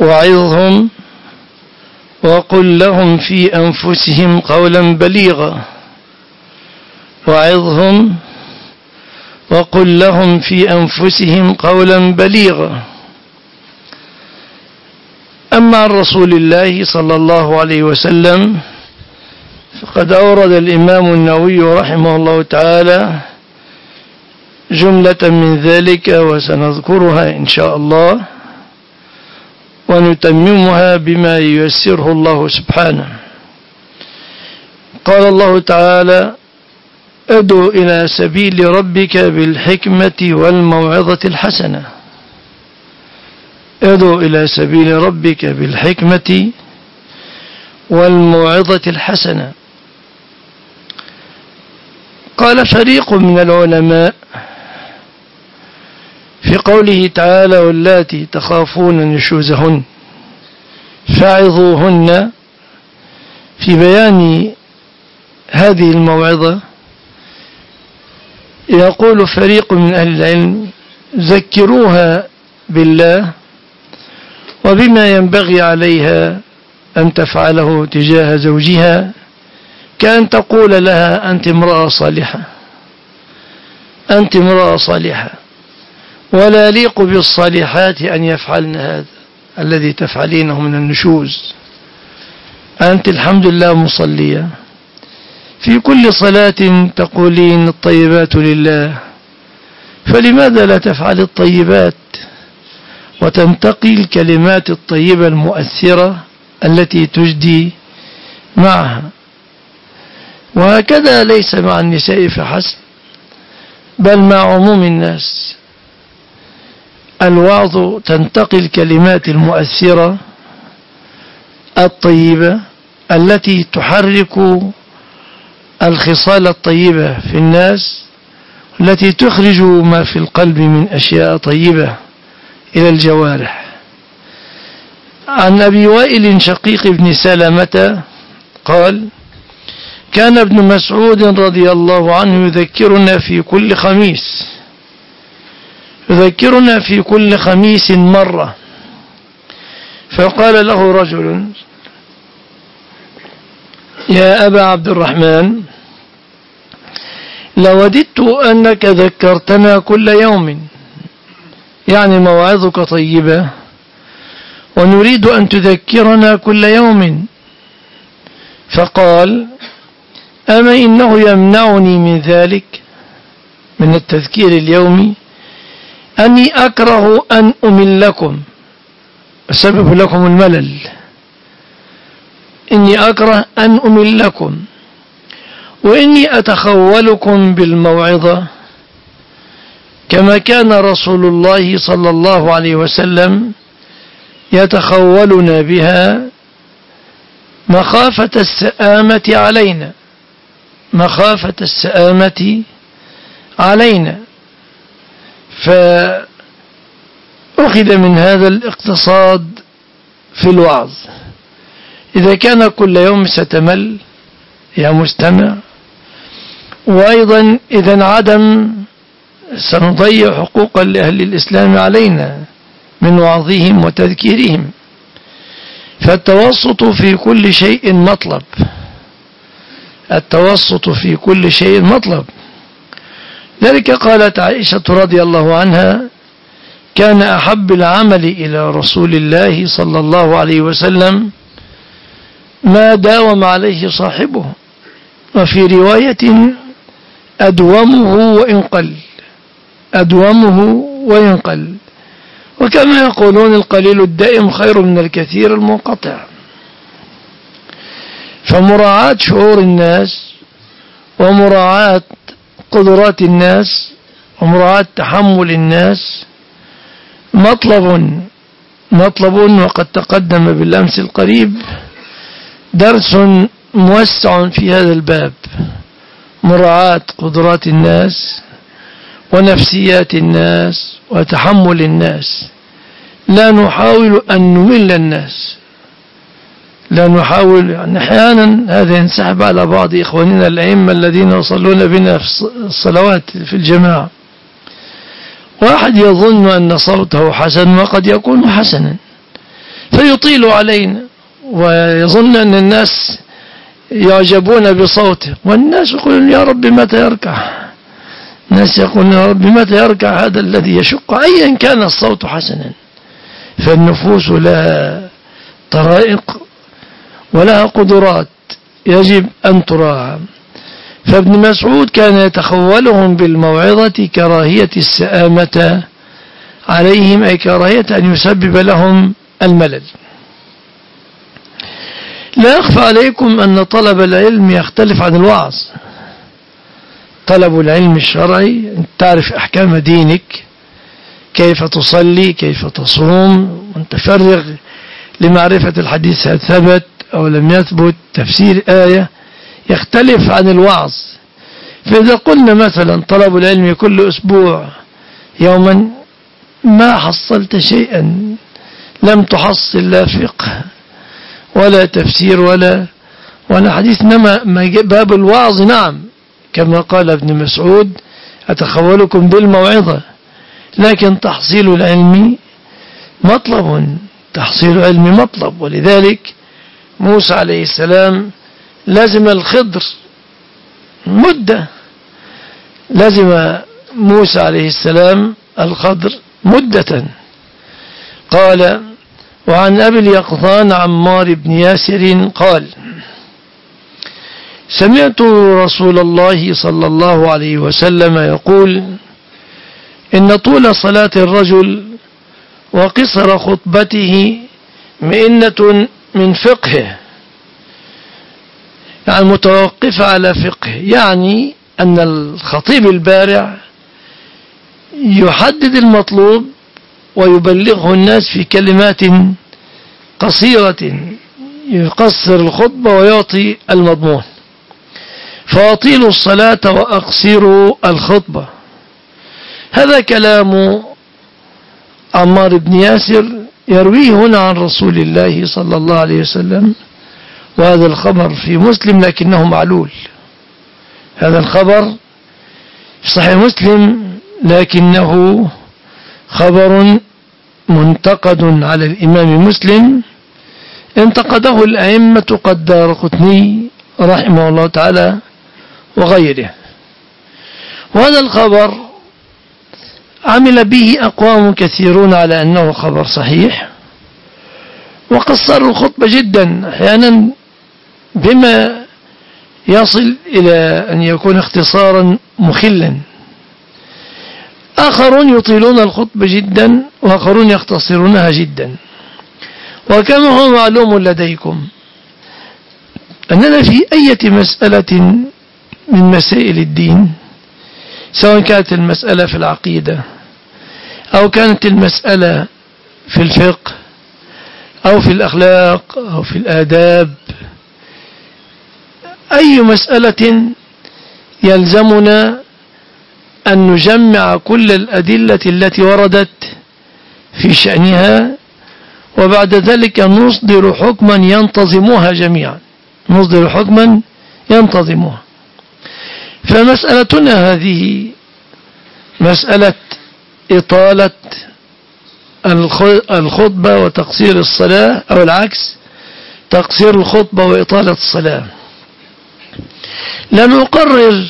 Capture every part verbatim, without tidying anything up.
وعظهم وقل لهم في أنفسهم قولا بليغا وعظهم وقل لهم في أنفسهم قولا بليغا. أما عن رسول الله صلى الله عليه وسلم فقد أورد الإمام النووي رحمه الله تعالى جملة من ذلك وسنذكرها إن شاء الله ونتممها بما ييسره الله سبحانه. قال الله تعالى: ادع إلى سبيل ربك بالحكمة والموعظة الحسنة. ادع إلى سبيل ربك بالحكمة والموعظة الحسنة. قال فريق من العلماء في قوله تعالى: واللاتي تخافون نشوزهن فعظوهن، في بيان هذه الموعظة يقول فريق من أهل العلم: ذكروها بالله وبما ينبغي عليها أن تفعله تجاه زوجها، كأن تقول لها: أنت امرأة صالحة، أنت امرأة صالحة، ولا يليق بالصالحات أن يفعلن هذا الذي تفعلينه من النشوز. أنت الحمد لله مصلية، في كل صلاة تقولين الطيبات لله، فلماذا لا تفعل الطيبات وتنتقي الكلمات الطيبة المؤثرة التي تجدي معها؟ وهكذا ليس مع النساء فحسب، بل مع عموم الناس. الوعظ تنتقي الكلمات المؤثرة الطيبة التي تحرك الخصال الطيبة في الناس، التي تخرج ما في القلب من أشياء طيبة إلى الجوارح. عن أبي وائل شقيق بن سلمة قال: كان ابن مسعود رضي الله عنه يذكرنا في كل خميس يذكرنا في كل خميس مرة، فقال له رجل: يا أبا عبد الرحمن، لوددت أنك ذكرتنا كل يوم، يعني موعظك طيبة ونريد أن تذكرنا كل يوم. فقال: أما إنه يمنعني من ذلك، من التذكير اليومي، أني أكره أن أملكم، أسبب لكم الملل، إني أكره أن أملكم، وإني أتخولكم بالموعظة كما كان رسول الله صلى الله عليه وسلم يتخولنا بها مخافة السآمة علينا مخافة السآمة علينا. فأخذ من هذا الاقتصاد في الوعظ. إذا كان كل يوم ستمل يا مستمع، وأيضا إذا انعدم سنضيع حقوقا لأهل الإسلام علينا من وعظهم وتذكيرهم. فالتوسط في كل شيء مطلب التوسط في كل شيء مطلب ذلك قالت عائشة رضي الله عنها: كان أحب العمل إلى رسول الله صلى الله عليه وسلم ما داوم عليه صاحبه، وفي رواية أدومه وإن قل أدومه وإن قل وكما يقولون: القليل الدائم خير من الكثير المنقطع. فمراعاة شعور الناس ومراعاة قدرات الناس ومراعاة تحمل الناس مطلب مطلب وقد تقدم بالأمس القريب درس موسع في هذا الباب: مراعاة قدرات الناس ونفسيات الناس وتحمل الناس. لا نحاول أن نمل الناس، لا نحاول يعني أحيانا هذا ينسحب على بعض إخواننا الأئمة الذين يصلون بنا في الصلوات في الجماعة. واحد يظن أن صوته حسن وقد يكون حسنا، فيطيل علينا ويظن أن الناس يعجبون بصوته، والناس يقولون يا رب متى يركع، الناس يقولون يا رب متى يركع هذا الذي يشق، أيا كان الصوت حسنا. فالنفوس لها طرائق ولها قدرات يجب أن تراعى. فابن مسعود كان يتخولهم بالموعظة كراهية السآمة عليهم، أي كراهية أن يسبب لهم الملل. لا يخفى عليكم أن طلب العلم يختلف عن الوعظ. طلب العلم الشرعي أن تعرف أحكام دينك، كيف تصلي، كيف تصوم، وأنت فرغ لمعرفة الحديث هل ثبت أو لم يثبت، تفسير آية، يختلف عن الوعظ. فإذا قلنا مثلا طلب العلم كل أسبوع يوما، ما حصلت شيئا، لم تحصل لا فقه ولا تفسير ولا ولا حديث. إنما باب الوعظ نعم كما قال ابن مسعود أتخولكم بالموعظة، لكن تحصيل العلم مطلب، تحصيل العلم مطلب. ولذلك موسى عليه السلام لازم الخضر مدة، لازم موسى عليه السلام الخضر مدة. قال: وعن أبي اليقظان عمار بن ياسر قال: سمعت رسول الله صلى الله عليه وسلم يقول: إن طول صلاة الرجل وقصر خطبته مئنة من فقهه، يعني متوقف على فقه، يعني أن الخطيب البارع يحدد المطلوب ويبلغه الناس في كلمات قصيرة، يقصر الخطبة ويعطي المضمون. فأطيلوا الصلاة وأقصروا الخطبة. هذا كلام عمار بن ياسر يرويه هنا عن رسول الله صلى الله عليه وسلم، وهذا الخبر في مسلم لكنه معلول. هذا الخبر في صحيح مسلم لكنه خبر منتقد على الإمام مسلم، انتقده الأئمة قد دارقطني رحمه الله تعالى وغيره. وهذا الخبر عمل به أقوام كثيرون على أنه خبر صحيح، وقصروا الخطبة جدا أحيانا بما يصل إلى أن يكون اختصارا مخلا. آخرون يطيلون الخطبة جدا وآخرون يختصرونها جدا. وكما هو معلوم لديكم أننا في أي مسألة من مسائل الدين، سواء كانت المسألة في العقيدة أو كانت المسألة في الفقه أو في الأخلاق أو في الآداب، أي مسألة يلزمنا أن نجمع كل الأدلة التي وردت في شأنها، وبعد ذلك نصدر حكما ينتظمها جميعا، نصدر حكما ينتظمها. فمسألتنا هذه مسألة إطالة الخطبة وتقصير الصلاة، أو العكس، تقصير الخطبة وإطالة الصلاة. لم أقرر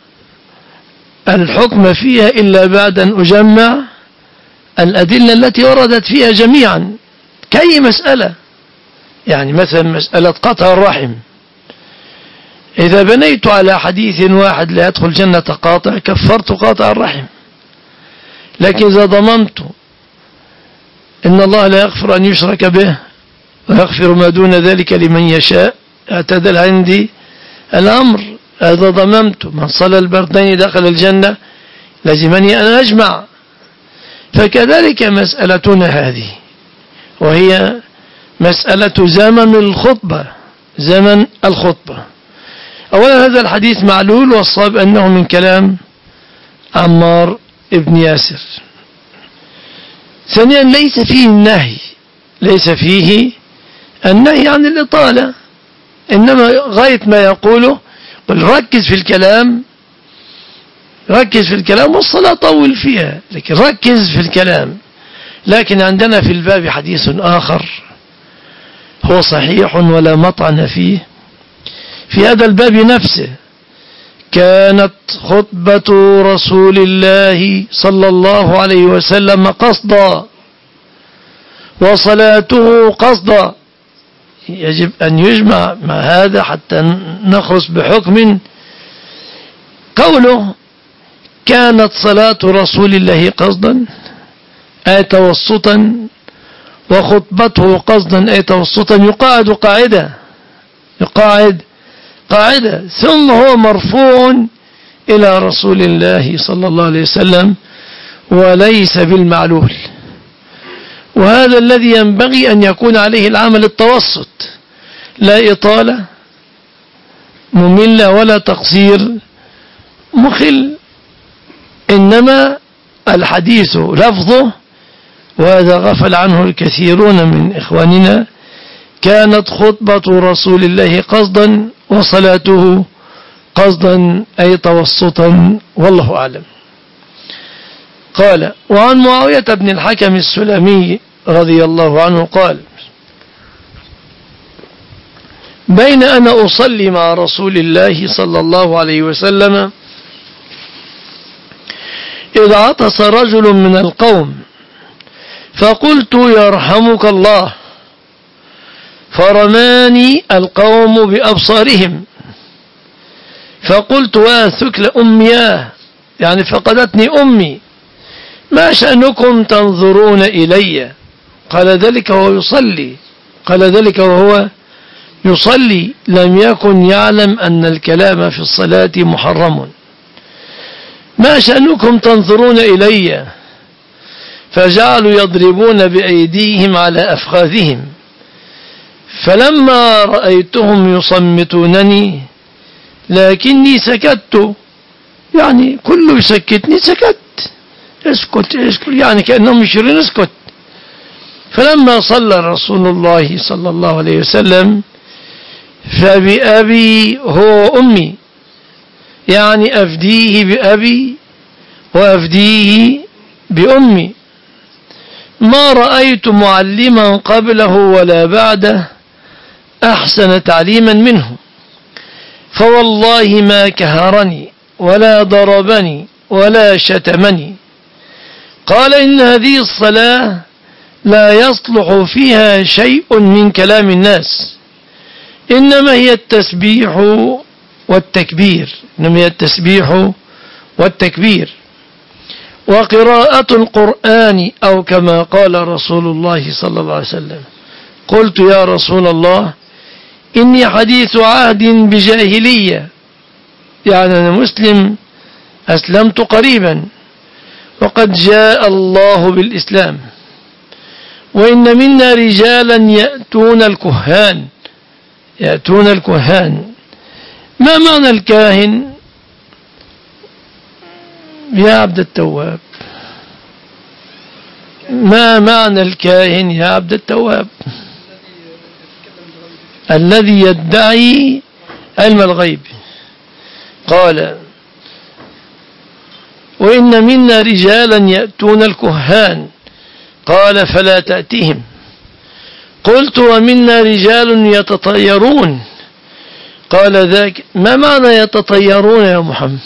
الحكم فيها إلا بعد أن أجمع الأدلة التي وردت فيها جميعا كأي مسألة. يعني مثلا مسألة قطع الرحم، إذا بنيت على حديث واحد لا يدخل جنة قاطع كفرت قاطع الرحم. لكن إذا ضممت إن الله لا يغفر أن يشرك به ويغفر ما دون ذلك لمن يشاء، اعتدل عندي الأمر. إذا ضممت من صلى البردين دخل الجنة لازمني أن أجمع. فكذلك مسألتنا هذه، وهي مسألة زمن الخطبة. زمن الخطبة، أولا هذا الحديث معلول، والصواب أنه من كلام عمار ابن ياسر. ثانيا ليس فيه النهي، ليس فيه النهي عن الإطالة، إنما غاية ما يقوله قل ركز في الكلام، ركز في الكلام، والصلاة طول فيها، لكن ركز في الكلام. لكن عندنا في الباب حديث آخر هو صحيح ولا مطعن فيه. في هذا الباب نفسه كانت خطبة رسول الله صلى الله عليه وسلم قصدا وصلاته قصدا. يجب أن يجمع مع هذا حتى نخلص بحكم. قوله كانت صلاة رسول الله قصدا أي توسطا وخطبته قصدا أي توسطا يقاعد قاعدة يقاعد قاعدة ثم هو مرفوع إلى رسول الله صلى الله عليه وسلم وليس بالمعلول. وهذا الذي ينبغي أن يكون عليه العمل التوسط، لا إطالة مملة ولا تقصير مخل، إنما الحديث لفظه، وهذا غفل عنه الكثيرون من إخواننا. كانت خطبة رسول الله قصدا وصلاته قصدا أي توسطا، والله أعلم. قال وعن معاوية بن الحكم السلمي رضي الله عنه قال بين أنا أصلي مع رسول الله صلى الله عليه وسلم إذ عطس رجل من القوم فقلت يرحمك الله، فرماني القوم بأبصارهم فقلت واثك لأمياه يعني فقدتني أمي، ما شأنكم تنظرون إلي؟ قال ذلك وهو يصلي قال ذلك وهو يصلي لم يكن يعلم أن الكلام في الصلاة محرم. ما شأنكم تنظرون إلي؟ فجعلوا يضربون بأيديهم على أفخاذهم، فلما رأيتهم يصمتونني لكني سكت، يعني كله يسكتني سكت، اسكت اسكت يعني كأنهم يشيرون اسكت. فلما صلى رسول الله صلى الله عليه وسلم فبأبي هو أمي، يعني أفديه بأبي وأفديه بأمي، ما رأيت معلما قبله ولا بعده أحسن تعليما منه، فوالله ما كهرني ولا ضربني ولا شتمني. قال إن هذه الصلاة لا يصلح فيها شيء من كلام الناس، إنما هي التسبيح والتكبير إنما هي التسبيح والتكبير وقراءة القرآن أو كما قال رسول الله صلى الله عليه وسلم. قلت يا رسول الله إني حديث عهد بجاهلية، يعني أنا مسلم أسلمت قريبا وقد جاء الله بالإسلام، وإن منا رجالا يأتون الكهان يأتون الكهان ما معنى الكاهن يا عبد التواب؟ ما معنى الكاهن يا عبد التواب؟ الذي يدعي علم الغيب. قال وإن منا رجالا يأتون الكهان، قال فلا تأتيهم. قلت ومنا رجال يتطيرون، قال ذاك ما معنى يتطيرون يا محمد؟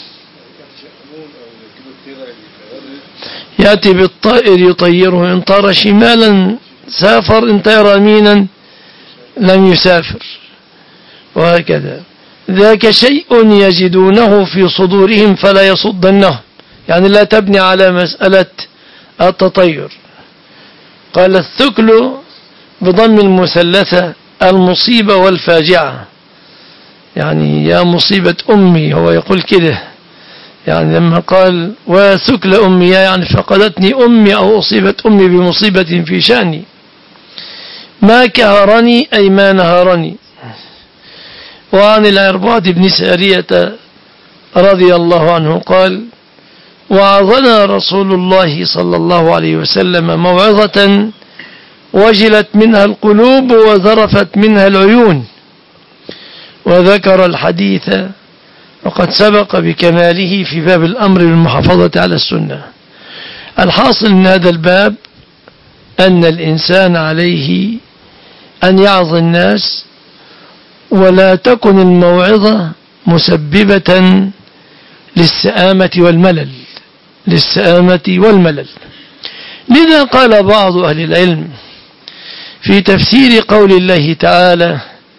يأتي بالطائر يطيره، إن طار شمالا سافر إن طار يمينا لم يسافر، وهكذا. ذاك شيء يجدونه في صدورهم فلا يصدنهم، يعني لا تبني على مسألة التطير. قال الثكل بضم المثلثة المصيبة والفاجعة، يعني يا مصيبة أمي، هو يقول كده، يعني لما قال وثكل أمي يعني فقدتني أمي أو أصيبت أمي بمصيبة في شأني. ما كهرني أي ما نهرني. وعن العرباض بن سارية رضي الله عنه قال وعظنا رسول الله صلى الله عليه وسلم موعظة وجلت منها القلوب وذرفت منها العيون، وذكر الحديث وقد سبق بكماله في باب الأمر بالمحافظة على السنة. الحاصل من هذا الباب أن الإنسان عليه أن يعظ الناس، ولا تكن الموعظة مسببة للسآمة والملل للسآمة والملل. لذا قال بعض أهل العلم في تفسير قول الله تعالى: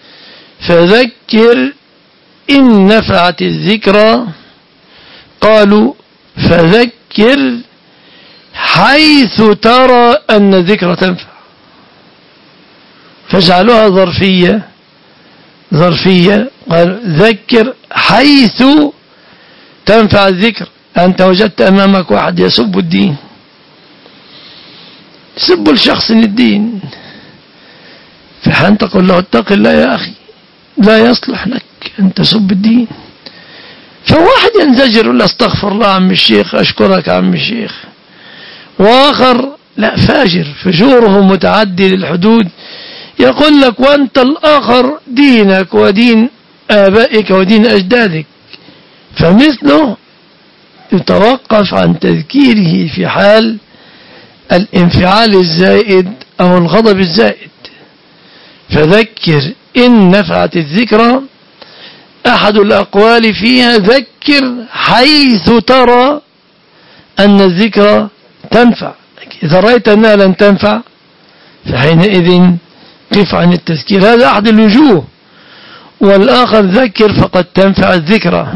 فذكر إن نفعت الذكرى، قالوا فذكر حيث ترى أن الذكرى تنفع، فاجعلوها ظرفية ظرفية قال ذكر حيث تنفع الذكر. أنت وجدت أمامك واحد يسب الدين، يسب الشخص الدين، فحين تقول له اتق الله يا أخي، لا يصلح لك أن تسب الدين. فواحد ينزجر ولا استغفر الله عم الشيخ، أشكرك عم الشيخ، وآخر لا فاجر فجوره متعدي للحدود، يقول لك وأنت الآخر دينك ودين آبائك ودين أجدادك، فمثله يتوقف عن تذكيره في حال الانفعال الزائد أو الغضب الزائد. فذكر إن نفعت الذكرى، أحد الأقوال فيها ذكر حيث ترى أن الذكرى تنفع. إذا رأيت أنها لن تنفع فحينئذ قف عن التذكير، هذا أحد الوجوه. والآخر ذكر فقد تنفع الذكرى،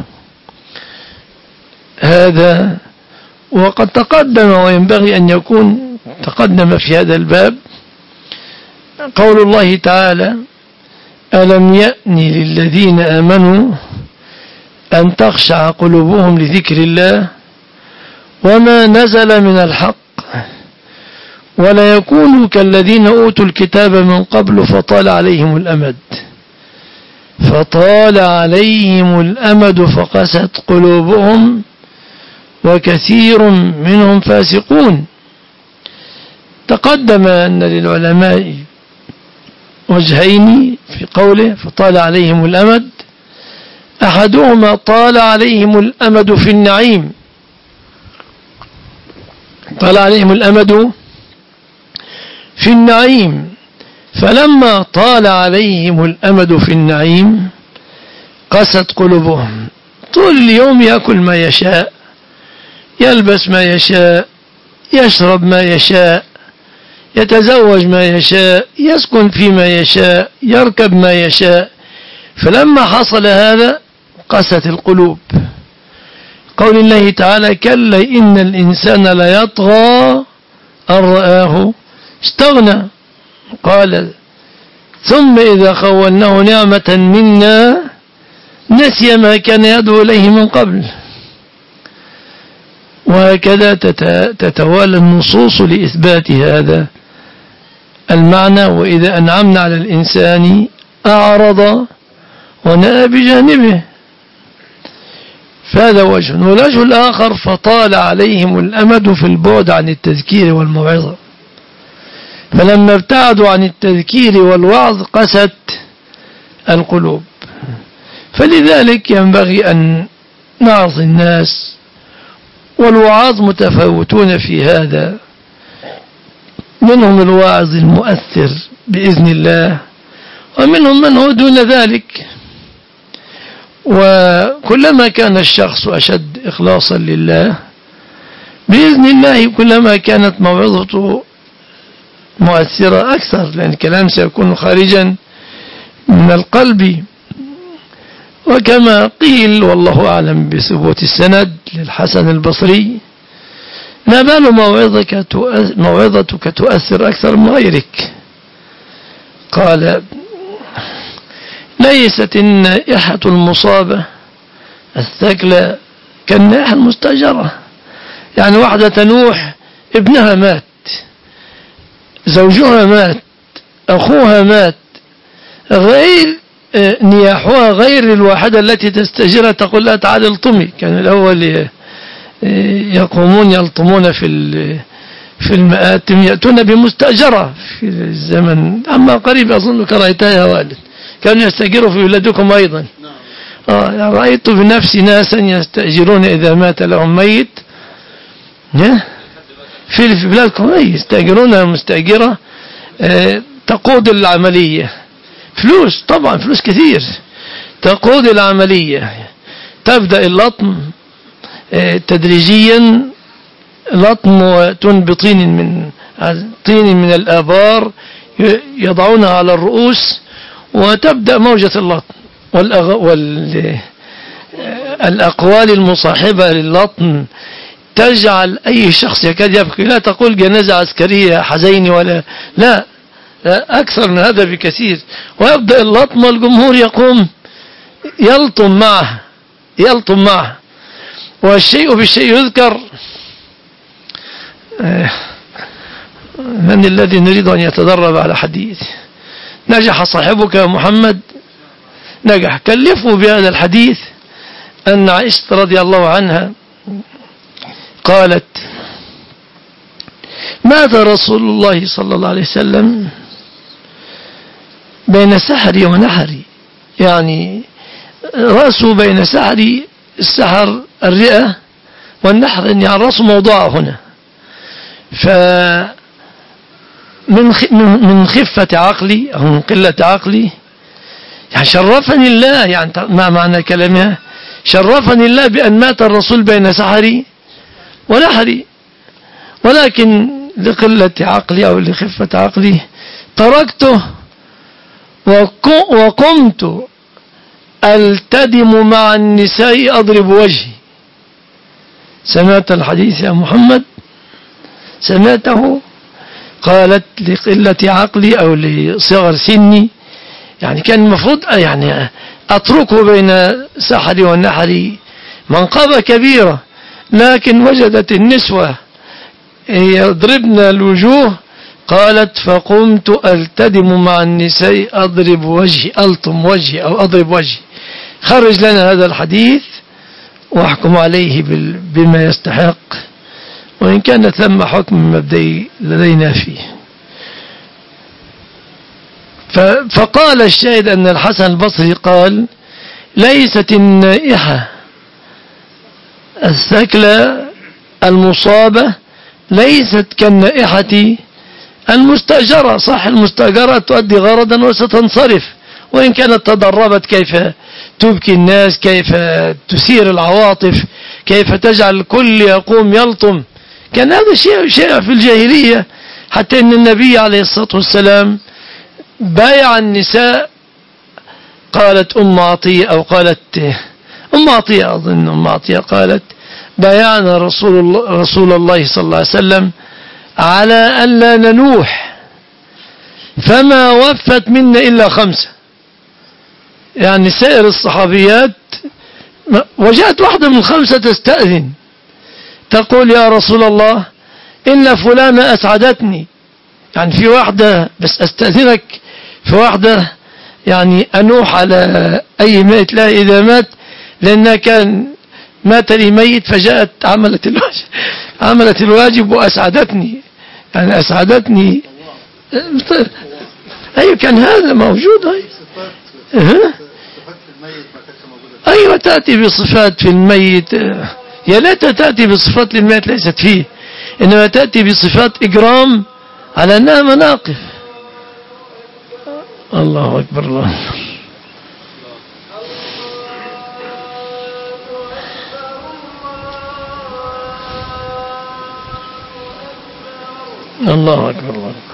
هذا وقد تقدم وينبغي أن يكون تقدم في هذا الباب قول الله تعالى: ألم يأن للذين آمنوا أن تخشع قلوبهم لذكر الله وما نزل من الحق ولا يكونوا كالذين أوتوا الكتاب من قبل فطال عليهم الأمد فطال عليهم الأمد فقست قلوبهم وكثير منهم فاسقون. تقدم أن للعلماء وجهين في قوله فطال عليهم الأمد، أحدهما طال عليهم الأمد في النعيم، طال عليهم الأمد في النعيم، فلما طال عليهم الأمد في النعيم قست قلوبهم. طول اليوم يأكل ما يشاء، يلبس ما يشاء، يشرب ما يشاء، يتزوج ما يشاء، يسكن فيما يشاء، يركب ما يشاء، فلما حصل هذا قست القلوب. قول الله تعالى: كلا إن الإنسان ليطغى أن رآه استغنى. قال: ثم إذا خولناه نعمة منا نسي ما كان يدعو إليه من قبل. وهكذا تتوالى النصوص لإثبات هذا المعنى. وإذا أنعمنا على الإنسان أعرض ونأى بجانبه، فهذا وجه. والوجه الآخر فطال عليهم الأمد في البعد عن التذكير والموعظة، فلما ابتعدوا عن التذكير والوعظ قست القلوب. فلذلك ينبغي أن نعظ الناس، والوعاظ متفاوتون في هذا، منهم الواعظ المؤثر بإذن الله، ومنهم من هو دون ذلك. وكلما كان الشخص أشد إخلاصا لله بإذن الله كلما كانت موعظته مؤثرة أكثر، لأن الكلام سيكون خارجا من القلب. وكما قيل والله أعلم بثبوت السند للحسن البصري: ما بال موعظتك موعظتك تؤثر أكثر من غيرك؟ قال: ليست النائحة المصابة الثكلى كالنائحة المستأجرة. يعني واحدة تنوح ابنها مات، زوجها مات، أخوها مات، غير نياحها غير الواحدة التي تستأجرها تقول لها تعال الطمي. كان الأول يقومون يلطمون في في المآتم، يأتون بمستأجرة في الزمن أما قريب أظن كرهتها يا والد، كانوا يستأجروا في بلادكم أيضا. آه رأيت بنفسي ناسا يستأجرون إذا مات لهم ميت في في بلادكم، أي يستأجرون مستأجرة تقود العملية، فلوس طبعا، فلوس كثير تقود العملية. تبدأ اللطم تدريجيا، لطم تنبطين من طين من الآبار يضعونها على الرؤوس، وتبدأ موجة اللطم والأقوال المصاحبة لللطم تجعل أي شخص يكاد يبكي. لا تقول جنازة عسكرية حزين ولا لا، لا أكثر من هذا بكثير. ويبدأ اللطم والجمهور يقوم يلطم معه يلطم معه والشيء بالشيء يذكر. من الذي نريد أن يتدرب على حديث؟ نجح صاحبك يا محمد، نجح. كلفوا بهذا الحديث أن عائشة رضي الله عنها قالت: مات رسول الله صلى الله عليه وسلم بين سحري ونحري، يعني رأسه بين سحري، السحر الرئة، والنحر يعني الرأس موضوع هنا. فمن من خفة عقلي أو من قلة عقلي، يعني شرفني الله، يعني ما معنى كلامها؟ شرفني الله بأن مات الرسول بين سحري ونحري، ولكن لقلة عقلي أو لخفة عقلي تركته وقمت ألتدم مع النساء أضرب وجهي. سمعت الحديث يا محمد؟ سمعته؟ قالت: لقلة عقلي أو لصغر سني، يعني كان المفروض يعني أتركه بين سحري والنحري، منقبة كبيرة، لكن وجدت النسوة يضربن الوجوه. قالت: فقمت ألتدم مع النساء أضرب وجهي، ألطم وجهي أو أضرب وجهي. خرج لنا هذا الحديث واحكم عليه بما يستحق، وإن كان ثم حكم مبدئي لدينا فيه. فقال الشاهد أن الحسن البصري قال: ليست النائحة الثكلى المصابة ليست كالنائحة المستأجرة. صح، المستأجرة تؤدي غرضا وستنصرف، وإن كانت تدربت كيف تبكي الناس، كيف تثير العواطف، كيف تجعل الكل يقوم يلطم. كان هذا شيء شيء في الجاهلية، حتى أن النبي عليه الصلاة والسلام بايع النساء. قالت أم عطية أو قالت أم عطية أظن أم عطية قالت: بايعنا رسول الله, رسول الله صلى الله عليه وسلم على أن لا ننوح، فما وفت منا إلا خمسة. يعني سائر الصحابيات، وجاءت واحدة من الخمسة تستأذن تقول: يا رسول الله إن فلانة أسعدتني، يعني في واحدة بس أستأذنك في واحدة يعني أنوح على أي ميت لا إذا مات، لأنها كان مات لي ميت فجاءت عملت الواجب عملت الواجب وأسعدتني، يعني أسعدتني. أيوة كان هذا موجود. أيوة, أيوة تأتي بصفات في الميت، يا لا تأتي بصفات للميت ليست فيه، إنما تأتي بصفات إجرام على أنها مناقف. الله أكبر. الله الله أكبر. الله أكبر.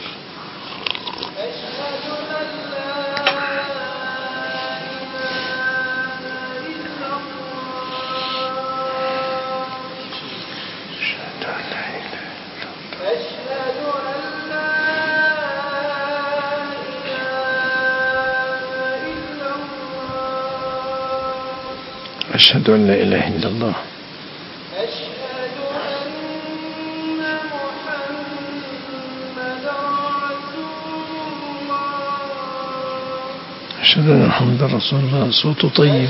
أشهد أن لا إله إلا الله. أشهد أن محمدا رسول الله. صوت طيب.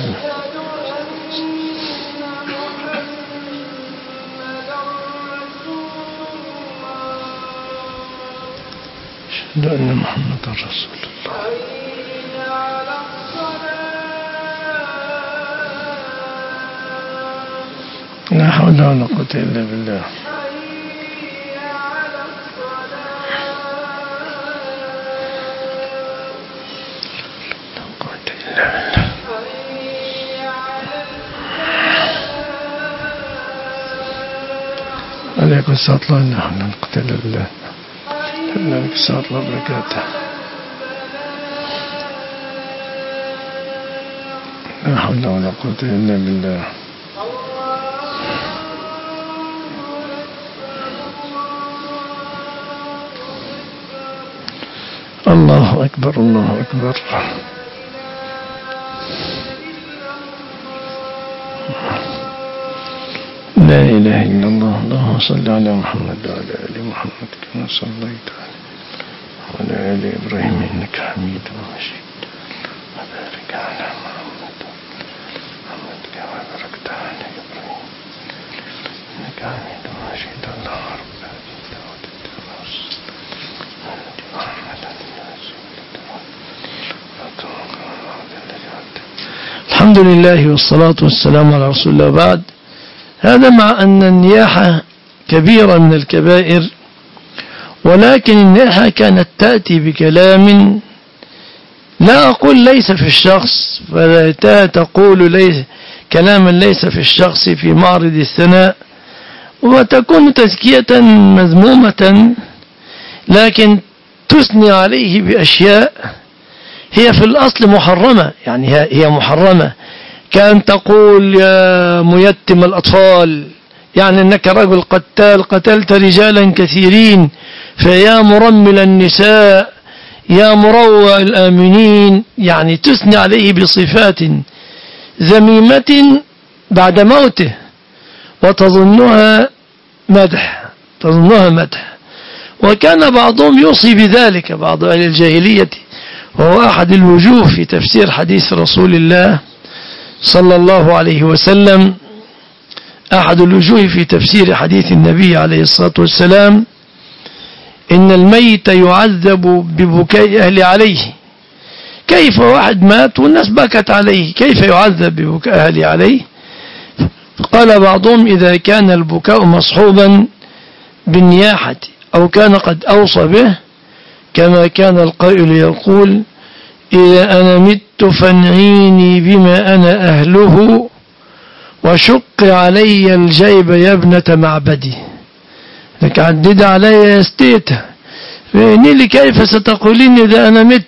أشهد أن محمدا رسول الله. لا حول ولا قوة إلا بالله. عليكم السلام ورحمة الله وبركاته. عليكم السلام ورحمة الله وبركاته. لا حول ولا قوة إلا بالله. الله أكبر الله أكبر. لا إله إلا الله. اللهم صل على محمد وعلى آل محمد كما صليت على آل إبراهيم إنك حميد مجيد. وبارك على محمد محمد كما باركت على إبراهيم إنك حميد مجيد. اللهم رب الحمد لله والصلاة والسلام على رسول الله. بعد هذا مع أن النياحة كبيرة من الكبائر، ولكن النياحة كانت تأتي بكلام، لا أقول ليس في الشخص، فلا تقول ليس كلاما ليس في الشخص في معرض الثناء، وتكون تزكية مذمومة، لكن تثني عليه بأشياء هي في الأصل محرمة. يعني هي محرمة، كأن تقول يا ميتم الأطفال، يعني أنك رجل قتال قتلت رجالا كثيرين، فيا مرمل النساء يا مروع الآمنين، يعني تثني عليه بصفات ذميمة بعد موته وتظنها مدح تظنها مدح وكان بعضهم يوصي بذلك، بعض أهل الجاهلية، وهو أحد الوجوه في تفسير حديث رسول الله صلى الله عليه وسلم، أحد الوجوه في تفسير حديث النبي عليه الصلاة والسلام: إن الميت يعذب ببكاء أهل عليه. كيف واحد مات والناس بكت عليه، كيف يعذب ببكاء أهل عليه؟ قال بعضهم: إذا كان البكاء مصحوبا بالنياحة أو كان قد أوصى به، كما كان القائل يقول: إذا أنا مت فانعيني بما أنا أهله وشق علي الجيب يا ابنة معبدي. لك عدد علي يا ستيته، فإني لي كيف ستقولين إذا أنا مت؟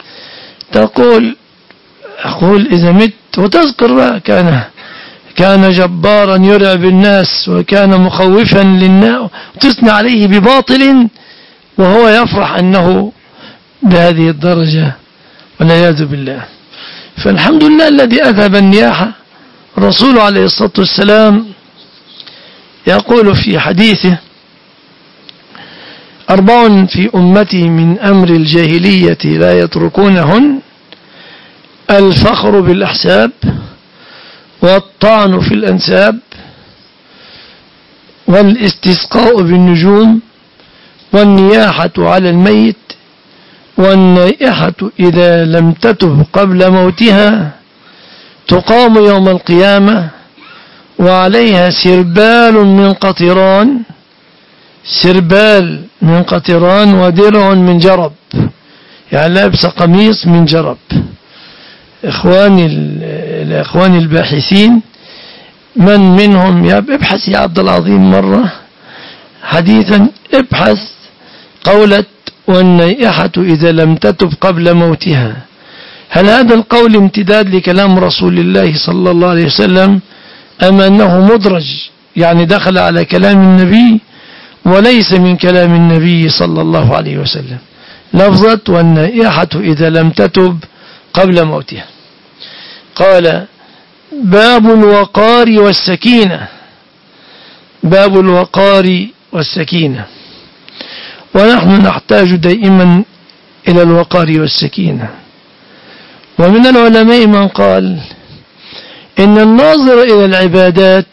تقول أقول إذا مت، وتذكر بقى كان كان جبارا يرعب الناس وكان مخوفا للناس، وتثني عليه بباطل وهو يفرح أنه بهذه الدرجة، والعياذ بالله. فالحمد لله الذي أذهب النياحة. الرسول عليه الصلاة والسلام يقول في حديثه: أربع في أمتي من أمر الجاهلية لا يتركونهن: الفخر بالأحساب، والطعن في الأنساب، والاستسقاء بالنجوم، والنياحة على الميت، والنائحة إذا لم تتب قبل موتها تقام يوم القيامة وعليها سربال من قطران سربال من قطران ودرع من جرب، يعني لابس قميص من جرب. إخواني الإخوان الباحثين، من منهم ابحث يا عبد العظيم مرة حديثا، ابحث قولة والنائحة إذا لم تتب قبل موتها، هل هذا القول امتداد لكلام رسول الله صلى الله عليه وسلم أم أنه مدرج، يعني دخل على كلام النبي وليس من كلام النبي صلى الله عليه وسلم؟ لفظة والنائحة إذا لم تتب قبل موتها. قال: باب الوقار والسكينة. باب الوقار والسكينة، ونحن نحتاج دائما إلى الوقار والسكينة. ومن العلماء من قال إن الناظر إلى العبادات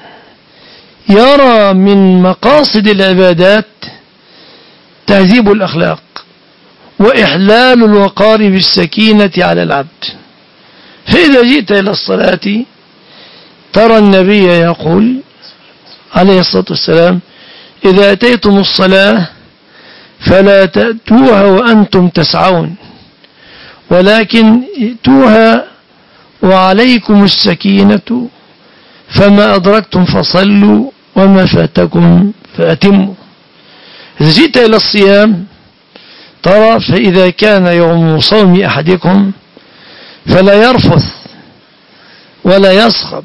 يرى من مقاصد العبادات تهذيب الأخلاق وإحلال الوقار بالسكينة على العبد. فإذا جئت إلى الصلاة ترى النبي يقول عليه الصلاة والسلام: إذا أتيتم الصلاة فلا تأتوها وأنتم تسعون، ولكن ائتوها وعليكم السكينة، فما أدركتم فصلوا وما فاتكم فأتموا. إذا جئت إلى الصيام ترى فإذا كان يوم صوم أحدكم فلا يرفث ولا يصخب،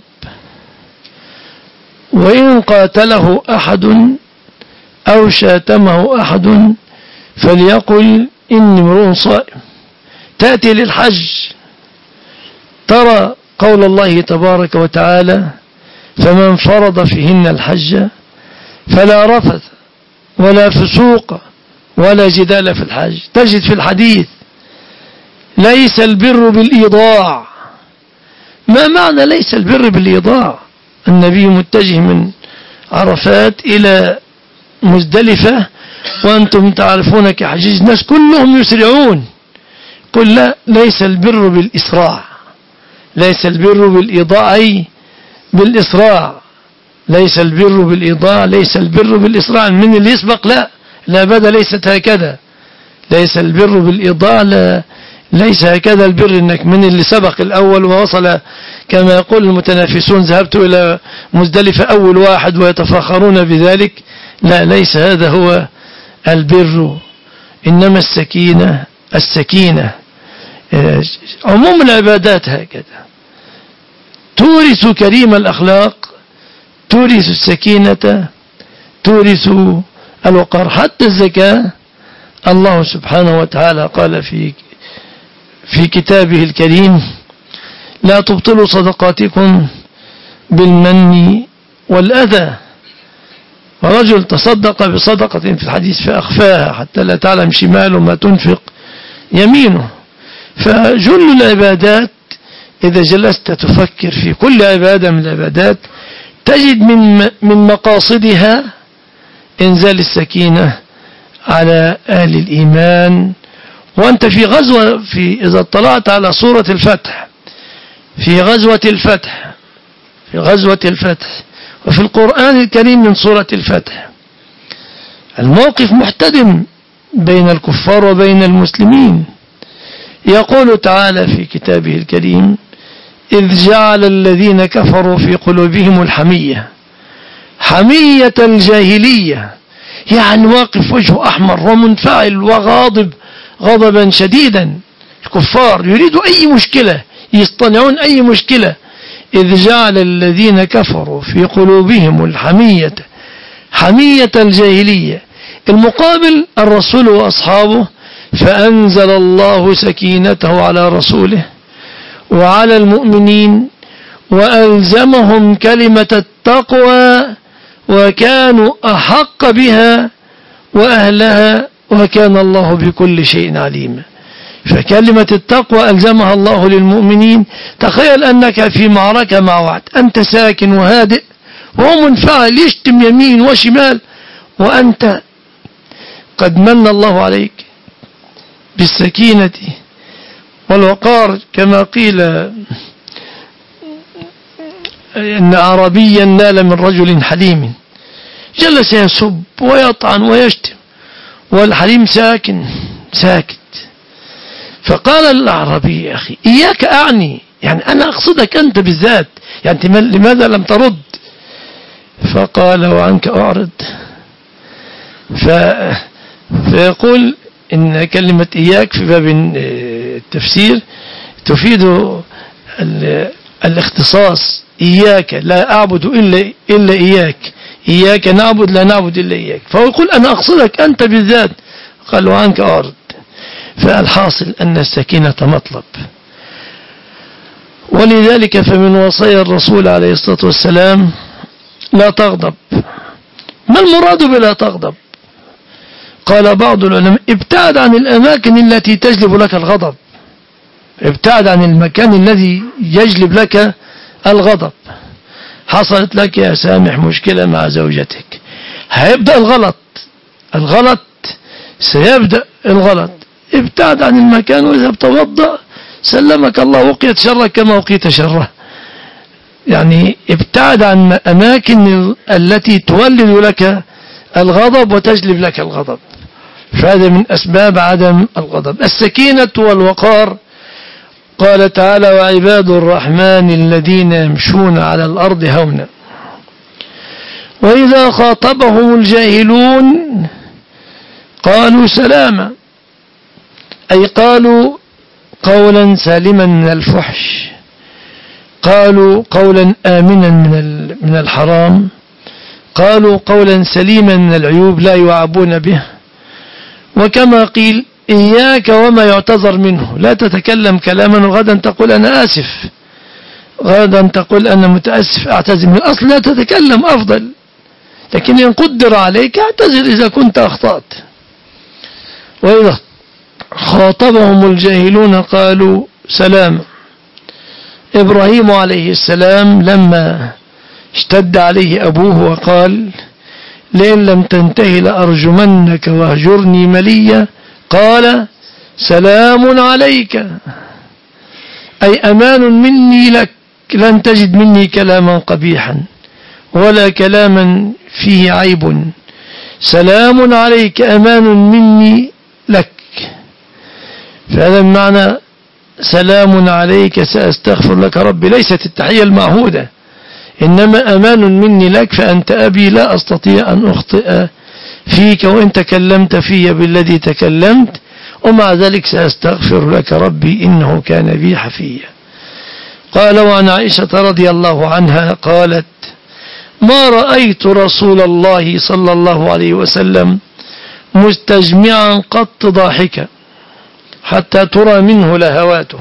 وإن قاتله أحد أو شاتمه أحد فليقل إني امرؤ صائم. تأتي للحج ترى قول الله تبارك وتعالى فمن فرض فيهن الحج فلا رفث ولا فسوق ولا جدال في الحج. تجد في الحديث ليس البر بالإيضاع. ما معنى ليس البر بالإيضاع؟ النبي متجه من عرفات إلى مزدلفة وأنتم تعرفون كحجيج الناس كلهم يسرعون. قل لا، ليس البر بالإسراع، ليس البر بالإيضاع أي بالإسراع، ليس البر بالإيضاع، ليس البر بالإسراع من اللي يسبق، لا لا بد ليست هكذا. ليس البر بالإيضاع، لا ليس هكذا البر انك من اللي سبق الأول ووصل كما يقول المتنافسون ذهبت إلى مزدلفة أول واحد ويتفاخرون بذلك. لا، ليس هذا هو البر. إنما السكينة السكينة عموم العبادات هكذا تورث كريم الأخلاق، تورث السكينة، تورث الوقار. حتى الزكاة الله سبحانه وتعالى قال في في كتابه الكريم لا تبطلوا صدقاتكم بالمن والأذى. ورجل تصدق بصدقة في الحديث فأخفاها حتى لا تعلم شماله ما تنفق يمينه. فجل العبادات إذا جلست تفكر في كل عبادة من العبادات تجد من من مقاصدها إنزال السكينة على أهل الإيمان. وأنت في غزوة في إذا اطلعت على سورة الفتح، في غزوة الفتح في غزوة الفتح وفي القرآن الكريم من سورة الفتح الموقف محتدم بين الكفار وبين المسلمين. يقول تعالى في كتابه الكريم إذ جعل الذين كفروا في قلوبهم الحمية حمية الجاهلية، يعني واقف وجهه أحمر ومنفعل وغاضب غضبا شديدا. الكفار يريدوا أي مشكلة، يصطنعون أي مشكلة. إذ جعل الذين كفروا في قلوبهم الحمية حمية الجاهلية. المقابل الرسول وأصحابه فأنزل الله سكينته على رسوله وعلى المؤمنين وألزمهم كلمة التقوى وكانوا أحق بها وأهلها وكان الله بكل شيء عليما. فكلمة التقوى ألزمها الله للمؤمنين. تخيل أنك في معركة مع واحد أنت ساكن وهادئ وهو منفعل يشتم يمين وشمال، وأنت قد من الله عليك بالسكينة والوقار. كما قيل إن أعرابيا نال من رجل حليم جلس يسب ويطعن ويشتم والحليم ساكن ساكت. فقال الأعرابي يا أخي إياك أعني، يعني أنا أقصدك أنت بالذات، يعني لماذا لم ترد؟ فقال وعنك أعرض. ف... فيقول إن كلمة إياك في باب التفسير تفيد الاختصاص. إياك لا أعبد إلا, إلا إياك، إياك نعبد لا نعبد إلا إياك. فهو يقول أنا أقصدك أنت بالذات. قال وعنك أعرض. فالحاصل أن السكينة مطلب. ولذلك فمن وصايا الرسول عليه الصلاة والسلام لا تغضب. ما المراد بلا تغضب؟ قال بعض العلماء ابتعد عن الأماكن التي تجلب لك الغضب، ابتعد عن المكان الذي يجلب لك الغضب. حصلت لك يا سامح مشكلة مع زوجتك، هيبدأ الغلط الغلط سيبدأ الغلط. ابتعد عن المكان وإذا توضأ سلمك الله وقيت شرك كما وقيت شره. يعني ابتعد عن أماكن التي تولد لك الغضب وتجلب لك الغضب. فهذا من أسباب عدم الغضب. السكينة والوقار. قال تعالى وعباد الرحمن الذين يمشون على الأرض هونا وإذا خاطبهم الجاهلون قالوا سلاما، أي قالوا قولا سالما من الفحش، قالوا قولا آمنا من من الحرام، قالوا قولا سليما من العيوب لا يعابون به. وكما قيل إياك وما يعتذر منه، لا تتكلم كلاما وغدا تقول أنا آسف، غدا تقول أنا متأسف أعتذر، من الأصل لا تتكلم أفضل، لكن إن قدر عليك اعتذر إذا كنت أخطأت. وإذا خاطبهم الجاهلون قالوا سلام. إبراهيم عليه السلام لما اشتد عليه أبوه وقال لئن لم تنتهي لأرجمنك واهجرني مليا، قال سلام عليك، أي أمان مني لك، لن تجد مني كلاما قبيحا ولا كلاما فيه عيب، سلام عليك أمان مني لك. فهذا المعنى سلام عليك سأستغفر لك ربي، ليست التحية المعهودة، إنما أمان مني لك، فأنت أبي لا أستطيع أن أخطئ فيك وإن تكلمت في بالذي تكلمت، ومع ذلك سأستغفر لك ربي إنه كان بي حفيا. قال وعن عائشة رضي الله عنها قالت ما رأيت رسول الله صلى الله عليه وسلم مستجمعا قط ضاحكا حتى ترى منه لهواته،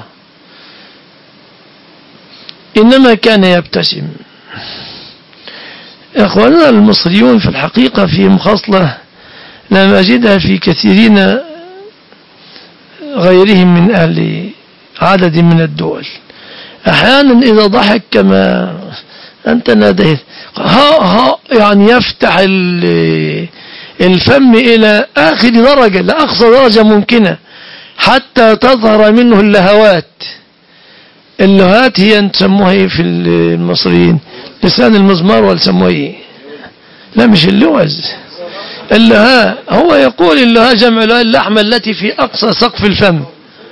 إنما كان يبتسم. إخواننا المصريون في الحقيقة فيهم خصلة لم أجدها في كثيرين غيرهم من أهل عدد من الدول. أحيانا إذا ضحك كما أنت ناديت ها ها يعني يفتح الفم إلى آخر درجة لأقصى درجة ممكنة حتى تظهر منه اللهوات. اللهات هي تسموها في المصريين لسان المزمار، ولا تسموها ايه؟ لا مش اللوز، اللها هو يقول اللها جمع اللحمة التي في أقصى سقف الفم،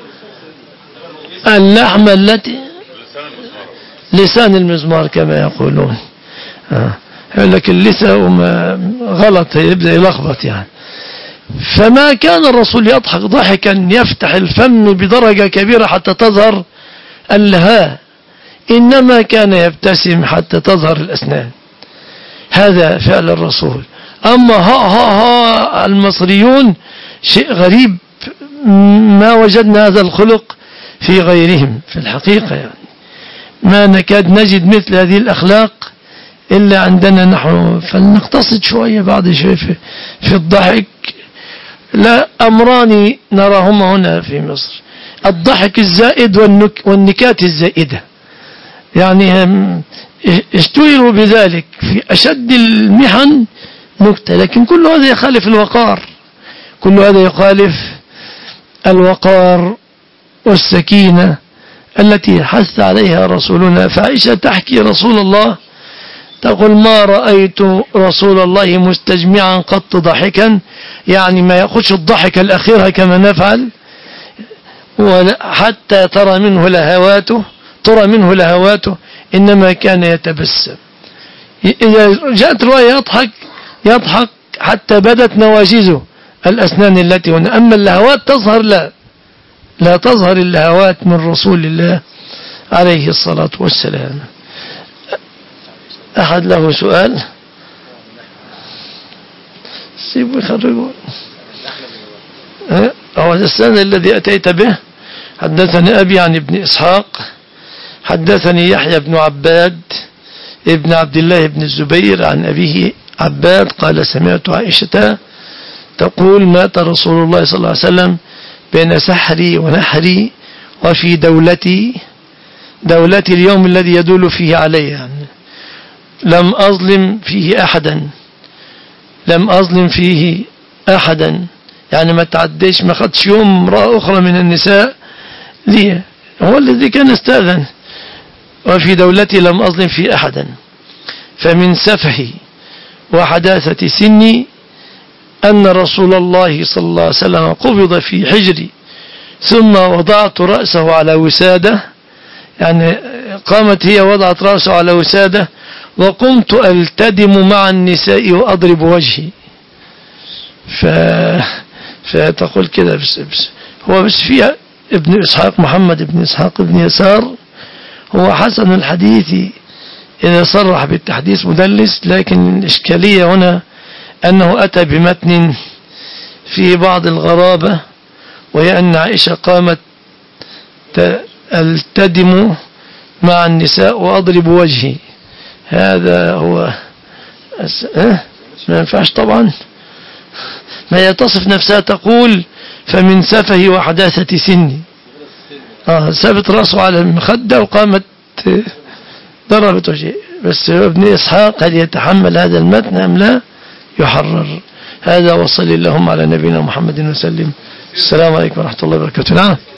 اللحمة التي لسان المزمار كما يقولون. آه. يقول لك اللسة وما غلط يبدأ يلخبط يعني. فما كان الرسول يضحك ضحكا يفتح الفم بدرجة كبيرة حتى تظهر اللها، إنما كان يبتسم حتى تظهر الأسنان. هذا فعل الرسول. أما ها ها ها المصريون شيء غريب، ما وجدنا هذا الخلق في غيرهم في الحقيقة، يعني ما نكاد نجد مثل هذه الأخلاق إلا عندنا نحن. فلنقتصد شوية بعد شيء في, في الضحك. لا أمران نراهما هنا في مصر: الضحك الزائد والنك والنكات الزائدة، يعني هم اشتهروا بذلك في أشد المحن نكتة، لكن كل هذا يخالف الوقار، كل هذا يخالف الوقار والسكينة التي حث عليها رسولنا. فعائشة تحكي رسول الله تقول ما رأيت رسول الله مستجمعا قط ضحكا، يعني ما يأخذش الضحك الأخير كما نفعل، حتى ترى منه لهواته ترى منه لهواته إنما كان يتبسم. إذا جاءت رواية يضحك يضحك حتى بدت نواجزه الأسنان التي هنا، أما اللهوات تظهر لا لا تظهر اللهوات من رسول الله عليه الصلاة والسلام. أحد له سؤال؟ سيبوا يخرجون. هو السند الذي أتيت به: حدثني أبي عن ابن إسحاق حدثني يحيى بن عباد ابن عبد الله بن الزبير عن أبيه عباد قال سمعت عائشة تقول مات رسول الله صلى الله عليه وسلم بين سحري ونحري وفي دولتي دولتي اليوم الذي يدول فيه علي، يعني لم أظلم فيه أحدا لم أظلم فيه أحدا يعني ما تعديش ما خدش يوم امرأة أخرى من النساء لي، هو الذي كان استأذن. وفي دولتي لم أظلم فيه أحدا، فمن سفهي وحداثة سني أن رسول الله صلى الله عليه وسلم قبض في حجري ثم وضعت رأسه على وسادة، يعني قامت هي وضعت رأسه على وسادة وقمت ألتدم مع النساء وأضرب وجهي. ف... فتقول كده بس بس هو بس فيها ابن إسحاق محمد ابن إسحاق ابن يسار هو حسن الحديث إذا صرح بالتحديث مدلس، لكن الإشكالية هنا أنه أتى بمتن فيه بعض الغرابة، وهي أن عائشة قامت ألتدم مع النساء وأضرب وجهي. هذا هو أه؟ ما ينفعش طبعا. ما هي تصف نفسها تقول فمن سفه وحداثة سني. آه سابت رأسه على المخدة وقامت ضربت وجهه. بس ابن إسحاق هل يتحمل هذا المتن أم لا؟ يحرر. هذا وصل اللهم على نبينا محمد وسلم. السلام عليكم ورحمة الله وبركاته. نعم.